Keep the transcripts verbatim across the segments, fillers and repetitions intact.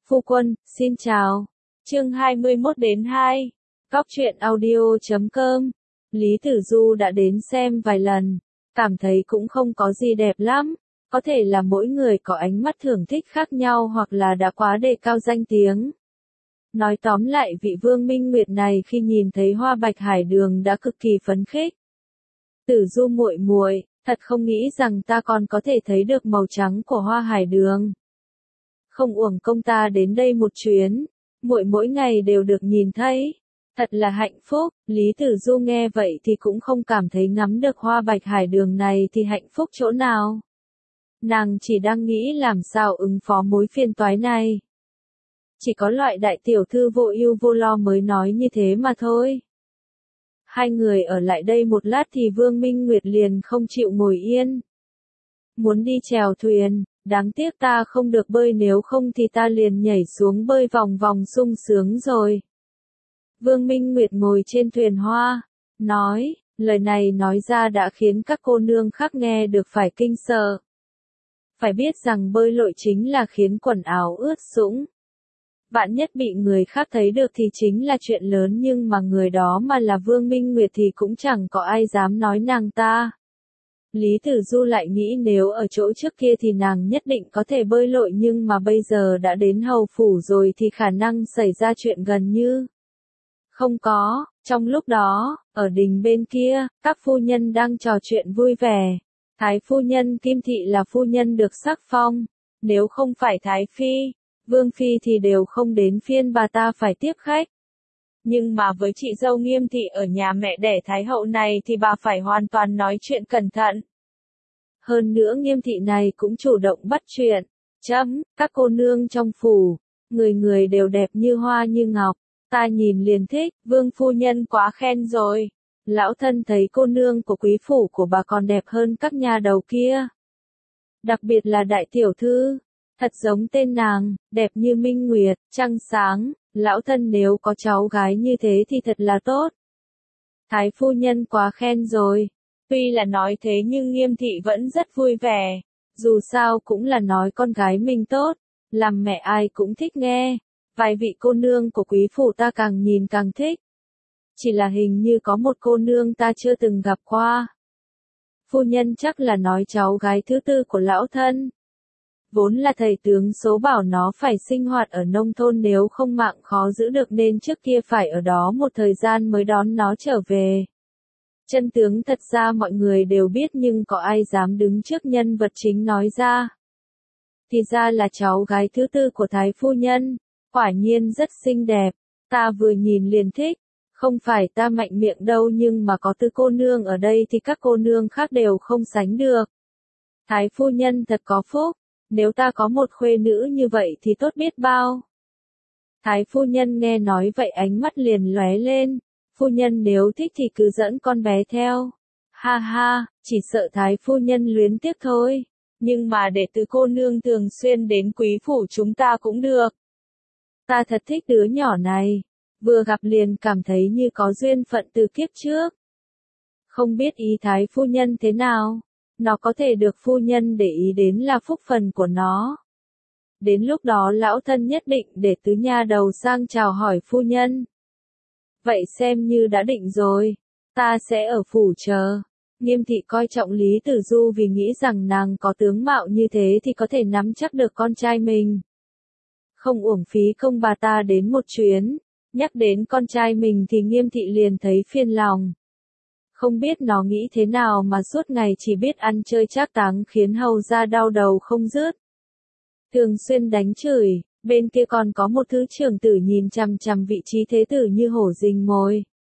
Phu quân, xin chào. Chương hai mươi mốt đến hai. Góc truyện audio chấm com. Lý Tử Du đã đến xem vài lần, cảm thấy cũng không có gì đẹp lắm. Có thể là mỗi người có ánh mắt thưởng thích khác nhau hoặc là đã quá đề cao danh tiếng. Nói tóm lại, vị Vương Minh Nguyệt này khi nhìn thấy hoa bạch hải đường đã cực kỳ phấn khích. Tử Du muội muội, thật không nghĩ rằng ta còn có thể thấy được màu trắng của hoa hải đường. Không uổng công ta đến đây một chuyến, muội mỗi ngày đều được nhìn thấy. Thật là hạnh phúc. Lý Tử Du nghe vậy thì cũng không cảm thấy ngắm được hoa bạch hải đường này thì hạnh phúc chỗ nào. Nàng chỉ đang nghĩ làm sao ứng phó mối phiền toái này. Chỉ có loại đại tiểu thư vô ưu vô lo mới nói như thế mà thôi. Hai người ở lại đây một lát thì Vương Minh Nguyệt liền không chịu ngồi yên. Muốn đi chèo thuyền, đáng tiếc ta không được bơi, nếu không thì ta liền nhảy xuống bơi vòng vòng sung sướng rồi. Vương Minh Nguyệt ngồi trên thuyền hoa, nói, lời này nói ra đã khiến các cô nương khác nghe được phải kinh sợ. Phải biết rằng bơi lội chính là khiến quần áo ướt sũng. Vạn nhất bị người khác thấy được thì chính là chuyện lớn, nhưng mà người đó mà là Vương Minh Nguyệt thì cũng chẳng có ai dám nói nàng ta. Lý Tử Du lại nghĩ nếu ở chỗ trước kia thì nàng nhất định có thể bơi lội, nhưng mà bây giờ đã đến hầu phủ rồi thì khả năng xảy ra chuyện gần như không có. Trong lúc đó, ở đình bên kia, các phu nhân đang trò chuyện vui vẻ. Thái phu nhân Kim Thị là phu nhân được sắc phong. Nếu không phải Thái Phi, Vương Phi thì đều không đến phiên bà ta phải tiếp khách. Nhưng mà với chị dâu Nghiêm Thị ở nhà mẹ đẻ Thái Hậu này thì bà phải hoàn toàn nói chuyện cẩn thận. Hơn nữa Nghiêm Thị này cũng chủ động bắt chuyện. Chấm, các cô nương trong phủ, người người đều đẹp như hoa như ngọc. Ta nhìn liền thích, Vương phu nhân quá khen rồi. Lão thân thấy cô nương của quý phủ của bà còn đẹp hơn các nhà đầu kia. Đặc biệt là đại tiểu thư, thật giống tên nàng, đẹp như minh nguyệt, trăng sáng. Lão thân nếu có cháu gái như thế thì thật là tốt. Thái phu nhân quá khen rồi. Tuy là nói thế nhưng Nghiêm Thị vẫn rất vui vẻ. Dù sao cũng là nói con gái mình tốt, làm mẹ ai cũng thích nghe. Vài vị cô nương của quý phủ ta càng nhìn càng thích. Chỉ là hình như có một cô nương ta chưa từng gặp qua. Phu nhân chắc là nói cháu gái thứ tư của lão thân. Vốn là thầy tướng số bảo nó phải sinh hoạt ở nông thôn, nếu không mạng khó giữ được nên trước kia phải ở đó một thời gian mới đón nó trở về. Chân tướng thật ra mọi người đều biết nhưng có ai dám đứng trước nhân vật chính nói ra. Thì ra là cháu gái thứ tư của Thái phu nhân, quả nhiên rất xinh đẹp, ta vừa nhìn liền thích. Không phải ta mạnh miệng đâu, nhưng mà có tư cô nương ở đây thì các cô nương khác đều không sánh được. Thái phu nhân thật có phúc, nếu ta có một khuê nữ như vậy thì tốt biết bao. Thái phu nhân nghe nói vậy ánh mắt liền lóe lên, phu nhân nếu thích thì cứ dẫn con bé theo. Ha ha, chỉ sợ Thái phu nhân luyến tiếc thôi, nhưng mà để từ cô nương thường xuyên đến quý phủ chúng ta cũng được. Ta thật thích đứa nhỏ này. Vừa gặp liền cảm thấy như có duyên phận từ kiếp trước. Không biết ý Thái phu nhân thế nào, nó có thể được phu nhân để ý đến là phúc phần của nó. Đến lúc đó lão thân nhất định để tứ nha đầu sang chào hỏi phu nhân. Vậy xem như đã định rồi, ta sẽ ở phủ chờ. Nghiêm Thị coi trọng Lý Tử Du vì nghĩ rằng nàng có tướng mạo như thế thì có thể nắm chắc được con trai mình. Không uổng phí công bà ta đến một chuyến. Nhắc đến con trai mình thì Nghiêm Thị liền thấy phiền lòng. Không biết nó nghĩ thế nào mà suốt ngày chỉ biết ăn chơi trác táng, khiến hầu ra đau đầu không dứt. Thường xuyên đánh chửi, bên kia còn có một thứ trưởng tử nhìn chằm chằm vị trí thế tử như hổ rình mồi.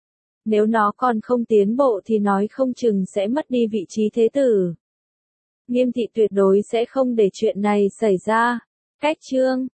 Nếu nó còn không tiến bộ thì nói không chừng sẽ mất đi vị trí thế tử. Nghiêm Thị tuyệt đối sẽ không để chuyện này xảy ra. Cách chương